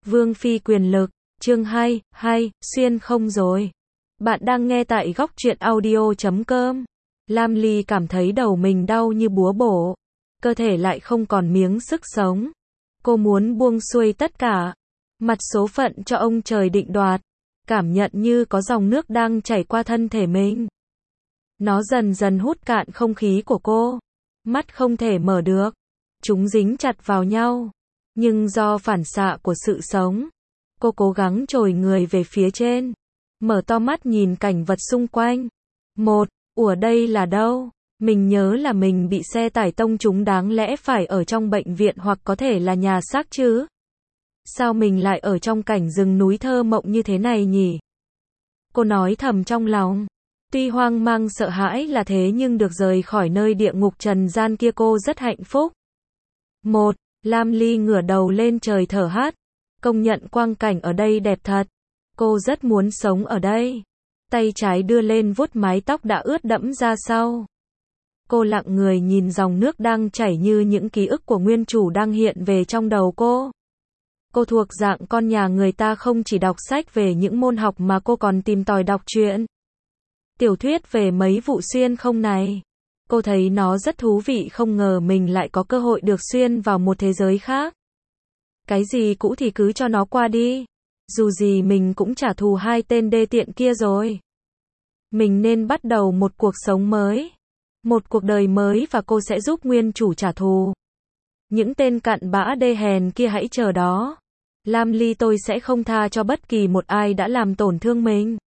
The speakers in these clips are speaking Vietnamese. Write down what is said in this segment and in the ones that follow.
Vương phi quyền lực, chương 2, xuyên không rồi. Bạn đang nghe tại góc truyện audio.com. Lam Ly cảm thấy đầu mình đau như búa bổ, cơ thể lại không còn miếng sức sống. Cô muốn buông xuôi tất cả, mặt số phận cho ông trời định đoạt, cảm nhận như có dòng nước đang chảy qua thân thể mình. Nó dần dần hút cạn không khí của cô, mắt không thể mở được, chúng dính chặt vào nhau. Nhưng do phản xạ của sự sống, cô cố gắng trồi người về phía trên, mở to mắt nhìn cảnh vật xung quanh. Ủa đây là đâu? Mình nhớ là mình bị xe tải tông trúng, đáng lẽ phải ở trong bệnh viện hoặc có thể là nhà xác chứ. Sao mình lại ở trong cảnh rừng núi thơ mộng như thế này nhỉ? Cô nói thầm trong lòng. Tuy hoang mang sợ hãi là thế nhưng được rời khỏi nơi địa ngục trần gian kia cô rất hạnh phúc. Lam Ly ngửa đầu lên trời thở hắt. Công nhận quang cảnh ở đây đẹp thật. Cô rất muốn sống ở đây. Tay trái đưa lên vuốt mái tóc đã ướt đẫm ra sau. Cô lặng người nhìn dòng nước đang chảy như những ký ức của nguyên chủ đang hiện về trong đầu cô. Cô thuộc dạng con nhà người ta, không chỉ đọc sách về những môn học mà cô còn tìm tòi đọc truyện, tiểu thuyết về mấy vụ xuyên không này. Cô thấy nó rất thú vị, không ngờ mình lại có cơ hội được xuyên vào một thế giới khác. Cái gì cũ thì cứ cho nó qua đi. Dù gì mình cũng trả thù hai tên đê tiện kia rồi. Mình nên bắt đầu một cuộc sống mới, một cuộc đời mới, và cô sẽ giúp nguyên chủ trả thù. Những tên cặn bã đê hèn kia hãy chờ đó. Lam Ly, tôi sẽ không tha cho bất kỳ một ai đã làm tổn thương mình.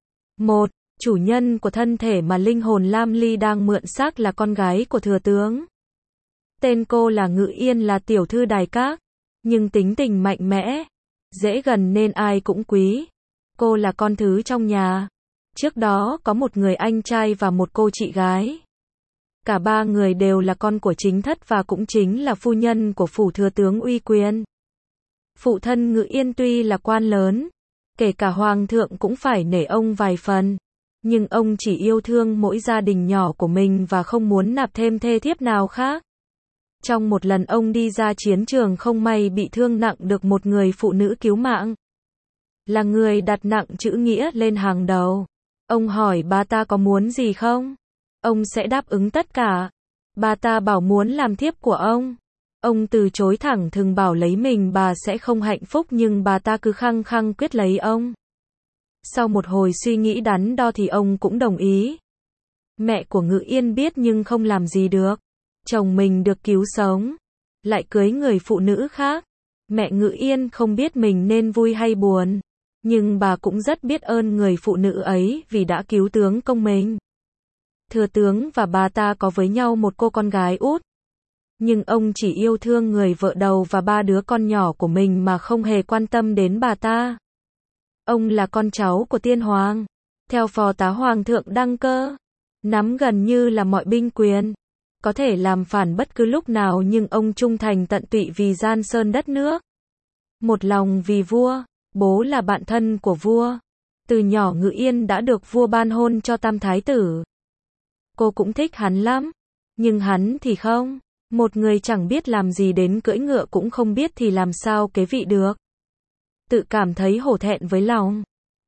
Chủ nhân của thân thể mà linh hồn Lam Ly đang mượn xác là con gái của thừa tướng. Tên cô là Ngự Yên, là tiểu thư đài các, nhưng tính tình mạnh mẽ, dễ gần nên ai cũng quý. Cô là con thứ trong nhà. Trước đó có một người anh trai và một cô chị gái. Cả ba người đều là con của chính thất và cũng chính là phu nhân của phủ thừa tướng uy quyền. Phụ thân Ngự Yên tuy là quan lớn, kể cả hoàng thượng cũng phải nể ông vài phần, nhưng ông chỉ yêu thương mỗi gia đình nhỏ của mình và không muốn nạp thêm thê thiếp nào khác. Trong một lần ông đi ra chiến trường không may bị thương nặng, được một người phụ nữ cứu mạng. Là người đặt nặng chữ nghĩa lên hàng đầu. Ông hỏi bà ta có muốn gì không? Ông sẽ đáp ứng tất cả. Bà ta bảo muốn làm thiếp của ông. Ông từ chối thẳng thừng, bảo lấy mình bà sẽ không hạnh phúc, nhưng bà ta cứ khăng khăng quyết lấy ông. Sau một hồi suy nghĩ đắn đo thì ông cũng đồng ý. Mẹ của Ngự Yên biết nhưng không làm gì được. Chồng mình được cứu sống, lại cưới người phụ nữ khác. Mẹ Ngự Yên không biết mình nên vui hay buồn, nhưng bà cũng rất biết ơn người phụ nữ ấy vì đã cứu tướng công mình. Thừa tướng và bà ta có với nhau một cô con gái út, nhưng ông chỉ yêu thương người vợ đầu và ba đứa con nhỏ của mình mà không hề quan tâm đến bà ta. Ông là con cháu của tiên hoàng, theo phò tá hoàng thượng đăng cơ, nắm gần như là mọi binh quyền, có thể làm phản bất cứ lúc nào, nhưng ông trung thành tận tụy vì Giang Sơn đất nước. Một lòng vì vua, bố là bạn thân của vua. Từ nhỏ Ngự Yên đã được vua ban hôn cho tam thái tử. Cô cũng thích hắn lắm, nhưng hắn thì không. Một người chẳng biết làm gì đến cưỡi ngựa cũng không biết thì làm sao kế vị được. Tự cảm thấy hổ thẹn với lòng.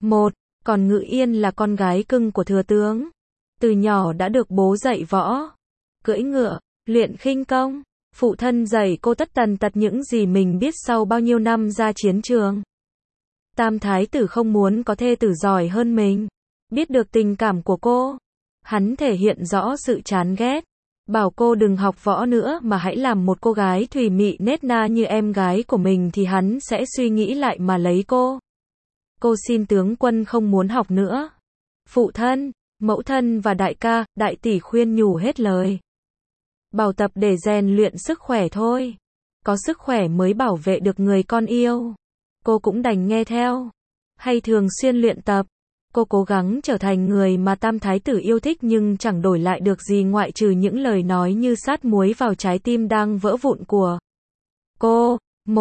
Còn Ngự Yên là con gái cưng của thừa tướng. Từ nhỏ đã được bố dạy võ, cưỡi ngựa, luyện khinh công. Phụ thân dạy cô tất tần tật những gì mình biết sau bao nhiêu năm ra chiến trường. Tam thái tử không muốn có thê tử giỏi hơn mình. Biết được tình cảm của cô, hắn thể hiện rõ sự chán ghét. Bảo cô đừng học võ nữa mà hãy làm một cô gái thùy mị nết na như em gái của mình thì hắn sẽ suy nghĩ lại mà lấy cô. Cô xin tướng quân không muốn học nữa. Phụ thân, mẫu thân và đại ca, đại tỷ khuyên nhủ hết lời. Bảo tập để rèn luyện sức khỏe thôi. Có sức khỏe mới bảo vệ được người con yêu. Cô cũng đành nghe theo. Hay thường xuyên luyện tập. Cô cố gắng trở thành người mà tam thái tử yêu thích nhưng chẳng đổi lại được gì ngoại trừ những lời nói như sát muối vào trái tim đang vỡ vụn của cô.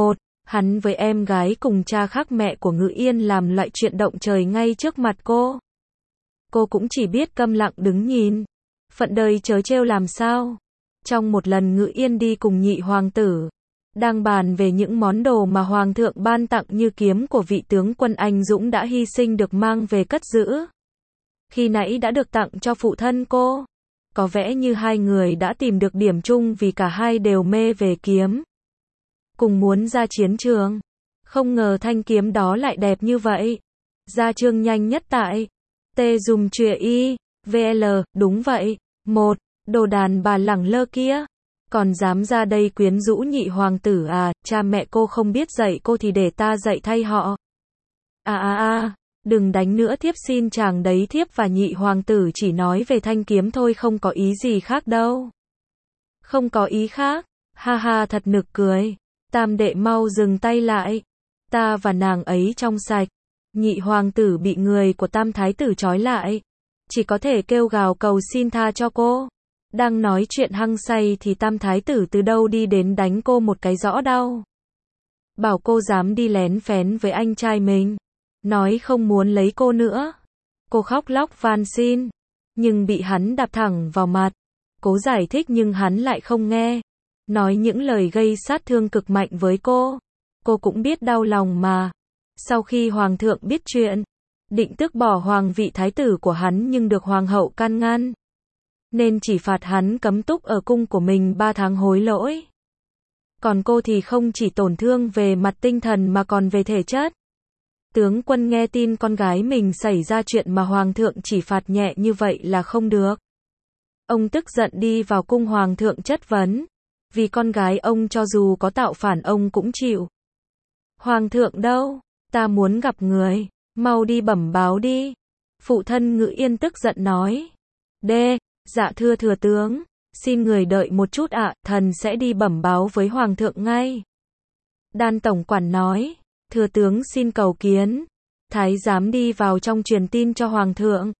Hắn với em gái cùng cha khác mẹ của Ngự Yên làm loại chuyện động trời ngay trước mặt cô. Cô cũng chỉ biết câm lặng đứng nhìn. Phận đời trớ trêu làm sao. Trong một lần Ngự Yên đi cùng nhị hoàng tử, Đang bàn về những món đồ mà Hoàng thượng ban tặng như kiếm của vị tướng quân anh dũng đã hy sinh được mang về cất giữ. Khi nãy đã được tặng cho phụ thân cô. Có vẻ như hai người đã tìm được điểm chung vì cả hai đều mê về kiếm. Cùng muốn ra chiến trường. Không ngờ thanh kiếm đó lại đẹp như vậy. Ra chương nhanh nhất tại T dùm chuyền y, VL, đúng vậy. Một, đồ đàn bà lẳng lơ kia. Còn dám ra đây quyến rũ nhị hoàng tử à, cha mẹ cô không biết dạy cô thì để ta dạy thay họ. Đừng đánh nữa thiếp xin chàng đấy, thiếp và nhị hoàng tử chỉ nói về thanh kiếm thôi, không có ý gì khác đâu. Không có ý khác, ha ha, thật nực cười. Tam đệ mau dừng tay lại. Ta và nàng ấy trong sạch. Nhị hoàng tử bị người của tam thái tử trói lại. Chỉ có thể kêu gào cầu xin tha cho cô. Đang nói chuyện hăng say thì tam thái tử từ đâu đi đến đánh cô một cái rõ đau. Bảo cô dám đi lén phén với anh trai mình. Nói không muốn lấy cô nữa. Cô khóc lóc van xin. Nhưng bị hắn đạp thẳng vào mặt. Cố giải thích nhưng hắn lại không nghe. Nói những lời gây sát thương cực mạnh với cô. Cô cũng biết đau lòng mà. Sau khi hoàng thượng biết chuyện, định tước bỏ hoàng vị thái tử của hắn nhưng được hoàng hậu can ngăn. Nên chỉ phạt hắn cấm túc ở cung của mình 3 tháng hối lỗi. Còn cô thì không chỉ tổn thương về mặt tinh thần mà còn về thể chất. Tướng quân nghe tin con gái mình xảy ra chuyện mà hoàng thượng chỉ phạt nhẹ như vậy là không được. Ông tức giận đi vào cung hoàng thượng chất vấn. Vì con gái ông cho dù có tạo phản ông cũng chịu. Hoàng thượng đâu? Ta muốn gặp người. Mau đi bẩm báo đi. Phụ thân Ngự Yên tức giận nói. Dạ thưa thừa tướng. Xin người đợi một chút ạ, thần sẽ đi bẩm báo với hoàng thượng ngay. Đan tổng quản nói. Thừa tướng xin cầu kiến. Thái giám đi vào trong truyền tin cho hoàng thượng.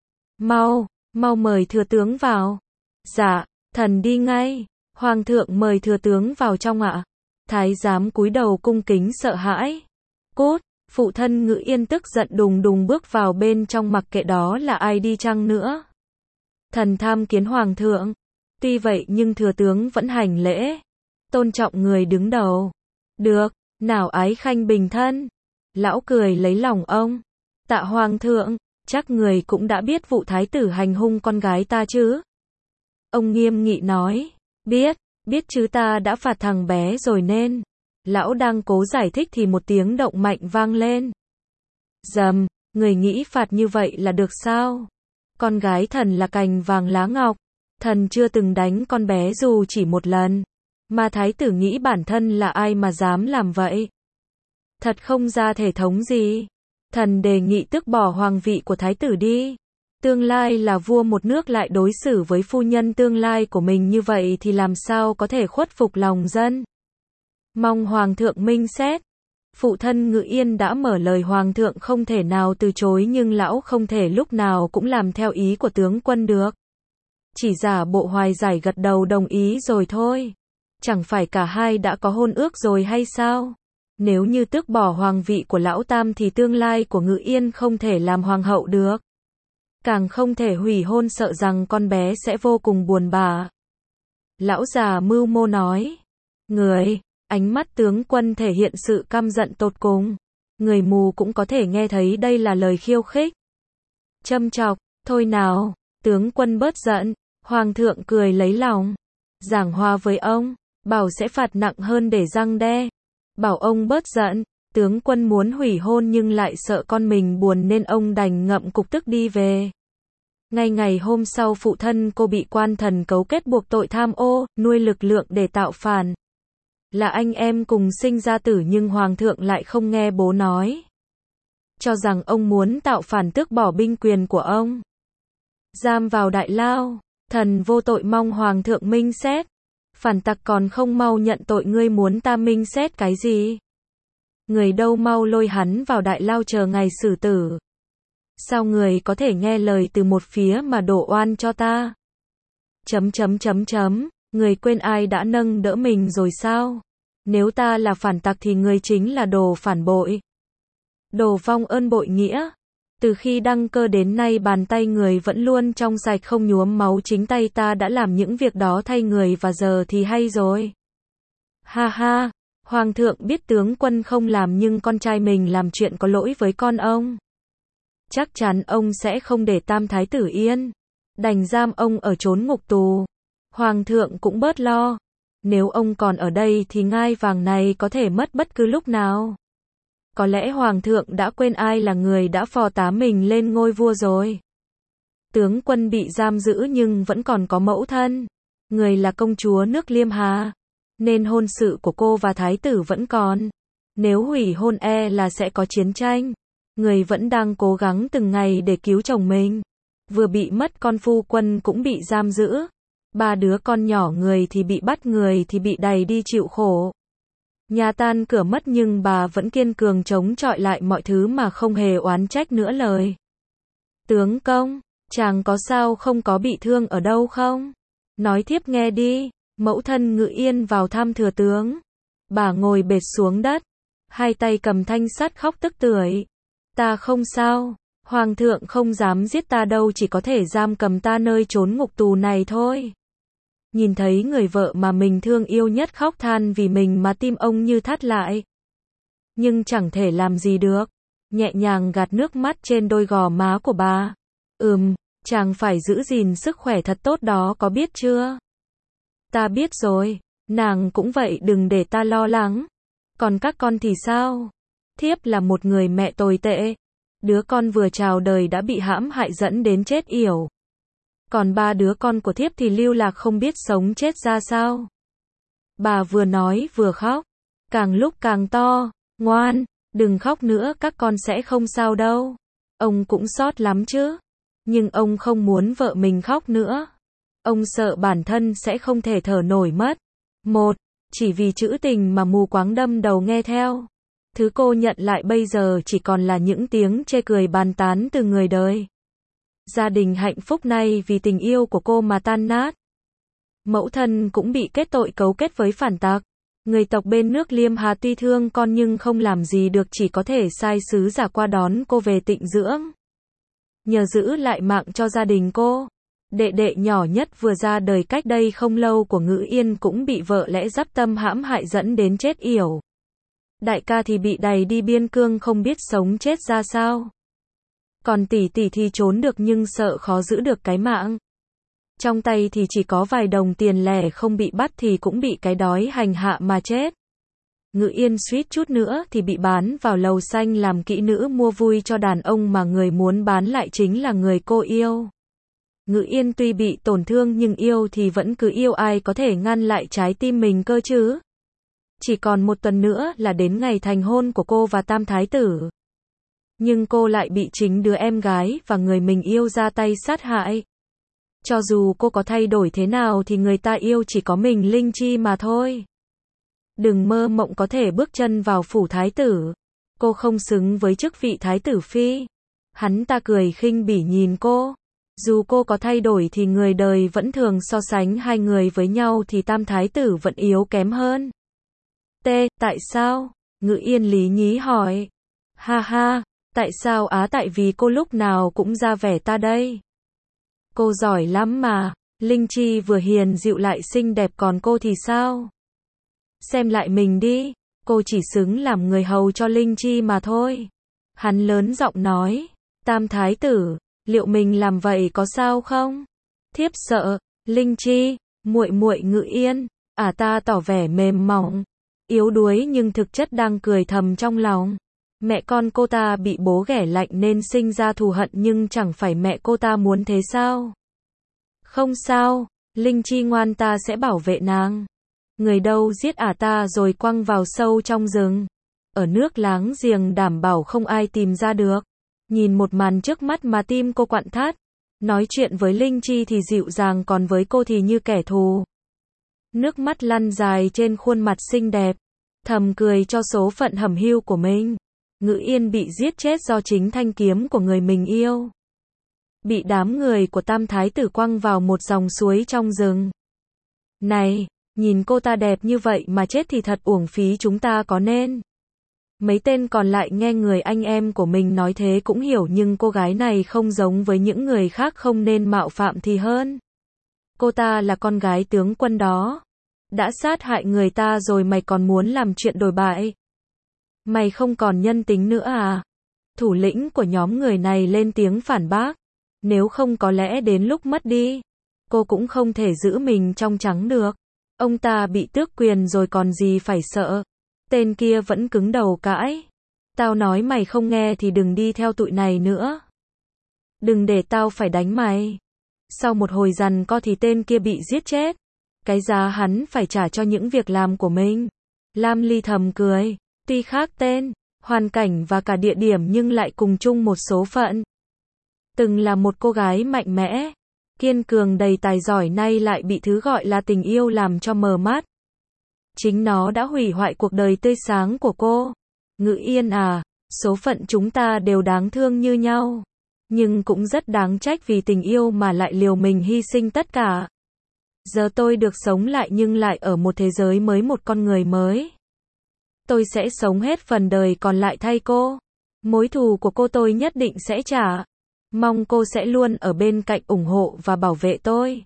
Mau mời thừa tướng vào. Dạ, thần đi ngay. Hoàng thượng mời thừa tướng vào trong ạ. Thái giám cúi đầu cung kính sợ hãi. Cút, phụ thân Ngự Yên tức giận đùng đùng bước vào bên trong, mặc kệ đó là ai đi chăng nữa. Thần tham kiến hoàng thượng. Tuy vậy nhưng thừa tướng vẫn hành lễ. Tôn trọng người đứng đầu. Được, nào ái khanh bình thân. Lão cười lấy lòng ông. Tạ hoàng thượng, chắc người cũng đã biết vụ thái tử hành hung con gái ta chứ? Ông nghiêm nghị nói. Biết chứ, ta đã phạt thằng bé rồi nên. Lão đang cố giải thích thì một tiếng động mạnh vang lên. Dầm, người nghĩ phạt như vậy là được sao? Con gái thần là cành vàng lá ngọc. Thần chưa từng đánh con bé dù chỉ một lần. Mà thái tử nghĩ bản thân là ai mà dám làm vậy? Thật không ra thể thống gì. Thần đề nghị tước bỏ hoàng vị của thái tử đi. Tương lai là vua một nước lại đối xử với phu nhân tương lai của mình như vậy thì làm sao có thể khuất phục lòng dân. Mong hoàng thượng minh xét. Phụ thân Ngự Yên đã mở lời, hoàng thượng không thể nào từ chối, nhưng lão không thể lúc nào cũng làm theo ý của tướng quân được. Chỉ giả bộ hoài giải gật đầu đồng ý rồi thôi. Chẳng phải cả hai đã có hôn ước rồi hay sao? Nếu như tước bỏ hoàng vị của lão tam thì tương lai của Ngự Yên không thể làm hoàng hậu được. Càng không thể hủy hôn, sợ rằng con bé sẽ vô cùng buồn bã. Lão già mưu mô nói. Ánh mắt tướng quân thể hiện sự căm giận tột cùng. Người mù cũng có thể nghe thấy đây là lời khiêu khích. Châm chọc, thôi nào, tướng quân bớt giận. Hoàng thượng cười lấy lòng. Giảng hòa với ông, bảo sẽ phạt nặng hơn để răn đe. Bảo ông bớt giận. Tướng quân muốn hủy hôn nhưng lại sợ con mình buồn nên ông đành ngậm cục tức đi về. Ngay ngày hôm sau, phụ thân cô bị quan thần cấu kết buộc tội tham ô, nuôi lực lượng để tạo phản. Là anh em cùng sinh ra tử nhưng hoàng thượng lại không nghe bố nói. Cho rằng ông muốn tạo phản tước bỏ binh quyền của ông. Giam vào đại lao. Thần vô tội mong hoàng thượng minh xét. Phản tặc còn không mau nhận tội, ngươi muốn ta minh xét cái gì? Người đâu mau lôi hắn vào đại lao chờ ngày xử tử. Sao người có thể nghe lời từ một phía mà đổ oan cho ta? Người quên ai đã nâng đỡ mình rồi sao? Nếu ta là phản tặc thì người chính là đồ phản bội. Đồ vong ơn bội nghĩa. Từ khi đăng cơ đến nay bàn tay người vẫn luôn trong sạch không nhuốm máu, chính tay ta đã làm những việc đó thay người và giờ thì hay rồi. Ha ha, Hoàng thượng biết tướng quân không làm nhưng con trai mình làm chuyện có lỗi với con ông. Chắc chắn ông sẽ không để tam thái tử yên. Đành giam ông ở chốn ngục tù. Hoàng thượng cũng bớt lo. Nếu ông còn ở đây thì ngai vàng này có thể mất bất cứ lúc nào. Có lẽ Hoàng thượng đã quên ai là người đã phò tá mình lên ngôi vua rồi. Tướng quân bị giam giữ nhưng vẫn còn có mẫu thân. Người là công chúa nước Liêm Hà. Nên hôn sự của cô và thái tử vẫn còn. Nếu hủy hôn là sẽ có chiến tranh. Người vẫn đang cố gắng từng ngày để cứu chồng mình. Vừa bị mất con phu quân cũng bị giam giữ. 3 đứa con nhỏ người thì bị bắt người thì bị đày đi chịu khổ. Nhà tan cửa mất nhưng bà vẫn kiên cường chống chọi lại mọi thứ mà không hề oán trách nữa lời. Tướng công, chàng có sao không, có bị thương ở đâu không? Nói thiếp nghe đi. Mẫu thân Ngự Yên vào thăm thừa tướng. Bà ngồi bệt xuống đất. Hai tay cầm thanh sắt khóc tức tưởi. Ta không sao. Hoàng thượng không dám giết ta đâu, chỉ có thể giam cầm ta nơi chốn ngục tù này thôi. Nhìn thấy người vợ mà mình thương yêu nhất khóc than vì mình mà tim ông như thắt lại. Nhưng chẳng thể làm gì được. Nhẹ nhàng gạt nước mắt trên đôi gò má của bà. Chàng phải giữ gìn sức khỏe thật tốt đó, có biết chưa? Ta biết rồi. Nàng cũng vậy, đừng để ta lo lắng. Còn các con thì sao? Thiếp là một người mẹ tồi tệ. Đứa con vừa chào đời đã bị hãm hại dẫn đến chết yểu. Còn 3 đứa con của thiếp thì lưu lạc không biết sống chết ra sao. Bà vừa nói vừa khóc. Càng lúc càng to. Ngoan, đừng khóc nữa, các con sẽ không sao đâu. Ông cũng xót lắm chứ. Nhưng ông không muốn vợ mình khóc nữa. Ông sợ bản thân sẽ không thể thở nổi mất. Chỉ vì chữ tình mà mù quáng đâm đầu nghe theo. Thứ cô nhận lại bây giờ chỉ còn là những tiếng chê cười bàn tán từ người đời. Gia đình hạnh phúc nay vì tình yêu của cô mà tan nát. Mẫu thân cũng bị kết tội cấu kết với phản tặc. Người tộc bên nước Liêm Hà tuy thương con nhưng không làm gì được, chỉ có thể sai sứ giả qua đón cô về tịnh dưỡng. Nhờ giữ lại mạng cho gia đình cô. Đệ đệ nhỏ nhất vừa ra đời cách đây không lâu của Ngự Yên cũng bị vợ lẽ dắp tâm hãm hại dẫn đến chết yểu. Đại ca thì bị đày đi biên cương không biết sống chết ra sao. Còn tỷ tỷ thì trốn được nhưng sợ khó giữ được cái mạng. Trong tay thì chỉ có vài đồng tiền lẻ, không bị bắt thì cũng bị cái đói hành hạ mà chết. Ngự Yên suýt chút nữa thì bị bán vào lầu xanh làm kỹ nữ mua vui cho đàn ông mà người muốn bán lại chính là người cô yêu. Ngự Yên tuy bị tổn thương nhưng yêu thì vẫn cứ yêu, ai có thể ngăn lại trái tim mình cơ chứ. Chỉ còn 1 tuần nữa là đến ngày thành hôn của cô và tam thái tử. Nhưng cô lại bị chính đứa em gái và người mình yêu ra tay sát hại. Cho dù cô có thay đổi thế nào thì người ta yêu chỉ có mình Linh Chi mà thôi. Đừng mơ mộng có thể bước chân vào phủ thái tử. Cô không xứng với chức vị thái tử phi. Hắn ta cười khinh bỉ nhìn cô. Dù cô có thay đổi thì người đời vẫn thường so sánh hai người với nhau thì tam thái tử vẫn yếu kém hơn. Tại sao? Ngự Yên lý nhí hỏi. Ha ha, tại sao á? Tại vì cô lúc nào cũng ra vẻ ta đây. Cô giỏi lắm mà. Linh Chi vừa hiền dịu lại xinh đẹp, còn cô thì sao? Xem lại mình đi. Cô chỉ xứng làm người hầu cho Linh Chi mà thôi. Hắn lớn giọng nói. Tam thái tử, liệu mình làm vậy có sao không? Thiếp sợ. Linh Chi, muội muội Ngự Yên. Ta tỏ vẻ mềm mỏng, yếu đuối nhưng thực chất đang cười thầm trong lòng. Mẹ con cô ta bị bố ghẻ lạnh nên sinh ra thù hận, nhưng chẳng phải mẹ cô ta muốn thế sao? Không sao, Linh Chi ngoan, ta sẽ bảo vệ nàng. Người đâu giết ta rồi quăng vào sâu trong rừng. Ở nước láng giềng đảm bảo không ai tìm ra được. Nhìn một màn trước mắt mà tim cô quặn thắt. Nói chuyện với Linh Chi thì dịu dàng, còn với cô thì như kẻ thù. Nước mắt lăn dài trên khuôn mặt xinh đẹp. Thầm cười cho số phận hẩm hiu của mình. Ngự Yên bị giết chết do chính thanh kiếm của người mình yêu. Bị đám người của tam thái tử quăng vào một dòng suối trong rừng. Này, nhìn cô ta đẹp như vậy mà chết thì thật uổng phí, chúng ta có nên. Mấy tên còn lại nghe người anh em của mình nói thế cũng hiểu, nhưng cô gái này không giống với những người khác, không nên mạo phạm thì hơn. Cô ta là con gái tướng quân đó. Đã sát hại người ta rồi mày còn muốn làm chuyện đồi bại. Mày không còn nhân tính nữa à? Thủ lĩnh của nhóm người này lên tiếng phản bác. Nếu không có lẽ đến lúc mất đi, cô cũng không thể giữ mình trong trắng được. Ông ta bị tước quyền rồi còn gì phải sợ. Tên kia vẫn cứng đầu cãi. Tao nói mày không nghe thì đừng đi theo tụi này nữa. Đừng để tao phải đánh mày. Sau một hồi giằng co thì tên kia bị giết chết. Cái giá hắn phải trả cho những việc làm của mình. Lam Ly thầm cười. Tuy khác tên, hoàn cảnh và cả địa điểm nhưng lại cùng chung một số phận. Từng là một cô gái mạnh mẽ, kiên cường đầy tài giỏi, nay lại bị thứ gọi là tình yêu làm cho mờ mắt. Chính nó đã hủy hoại cuộc đời tươi sáng của cô. Ngữ Yên à, số phận chúng ta đều đáng thương như nhau. Nhưng cũng rất đáng trách vì tình yêu mà lại liều mình hy sinh tất cả. Giờ tôi được sống lại nhưng lại ở một thế giới mới, một con người mới. Tôi sẽ sống hết phần đời còn lại thay cô. Mối thù của cô tôi nhất định sẽ trả. Mong cô sẽ luôn ở bên cạnh ủng hộ và bảo vệ tôi.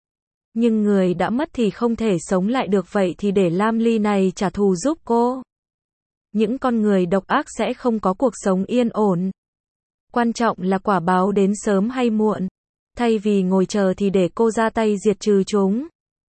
Nhưng người đã mất thì không thể sống lại được, vậy thì để Lam Ly này trả thù giúp cô. Những con người độc ác sẽ không có cuộc sống yên ổn. Quan trọng là quả báo đến sớm hay muộn. Thay vì ngồi chờ thì để cô ra tay diệt trừ chúng.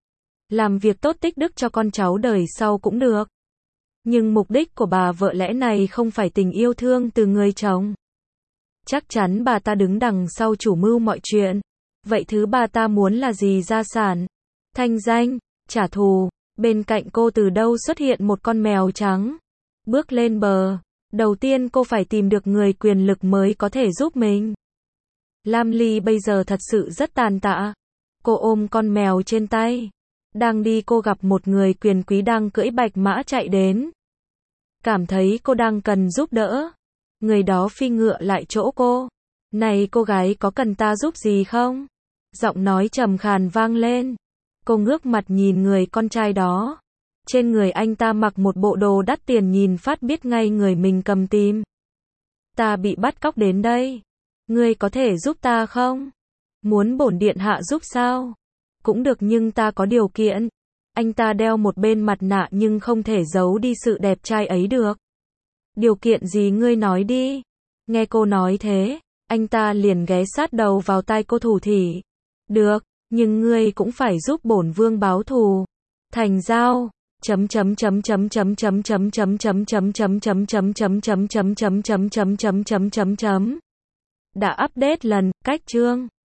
Làm việc tốt tích đức cho con cháu đời sau cũng được. Nhưng mục đích của bà vợ lẽ này không phải tình yêu thương từ người chồng. Chắc chắn bà ta đứng đằng sau chủ mưu mọi chuyện. Vậy thứ bà ta muốn là gì? Gia sản, thanh danh, trả thù. Bên cạnh cô từ đâu xuất hiện một con mèo trắng. Bước lên bờ, đầu tiên cô phải tìm được người quyền lực mới có thể giúp mình. Lam Ly bây giờ thật sự rất tàn tạ. Cô ôm con mèo trên tay. Đang đi cô gặp một người quyền quý đang cưỡi bạch mã chạy đến. Cảm thấy cô đang cần giúp đỡ. Người đó phi ngựa lại chỗ cô. Này cô gái, có cần ta giúp gì không? Giọng nói trầm khàn vang lên. Cô ngước mặt nhìn người con trai đó. Trên người anh ta mặc một bộ đồ đắt tiền, nhìn phát biết ngay người mình cầm tìm. Ta bị bắt cóc đến đây. Ngươi có thể giúp ta không? Muốn bổn điện hạ giúp sao? Cũng được nhưng ta có điều kiện. Anh ta đeo một bên mặt nạ nhưng không thể giấu đi sự đẹp trai ấy được. Điều kiện gì ngươi nói đi. Nghe cô nói thế, anh ta liền ghé sát đầu vào tai cô thủ thỉ. Được, nhưng ngươi cũng phải giúp bổn vương báo thù. Thành giao. Đã update lần cách chương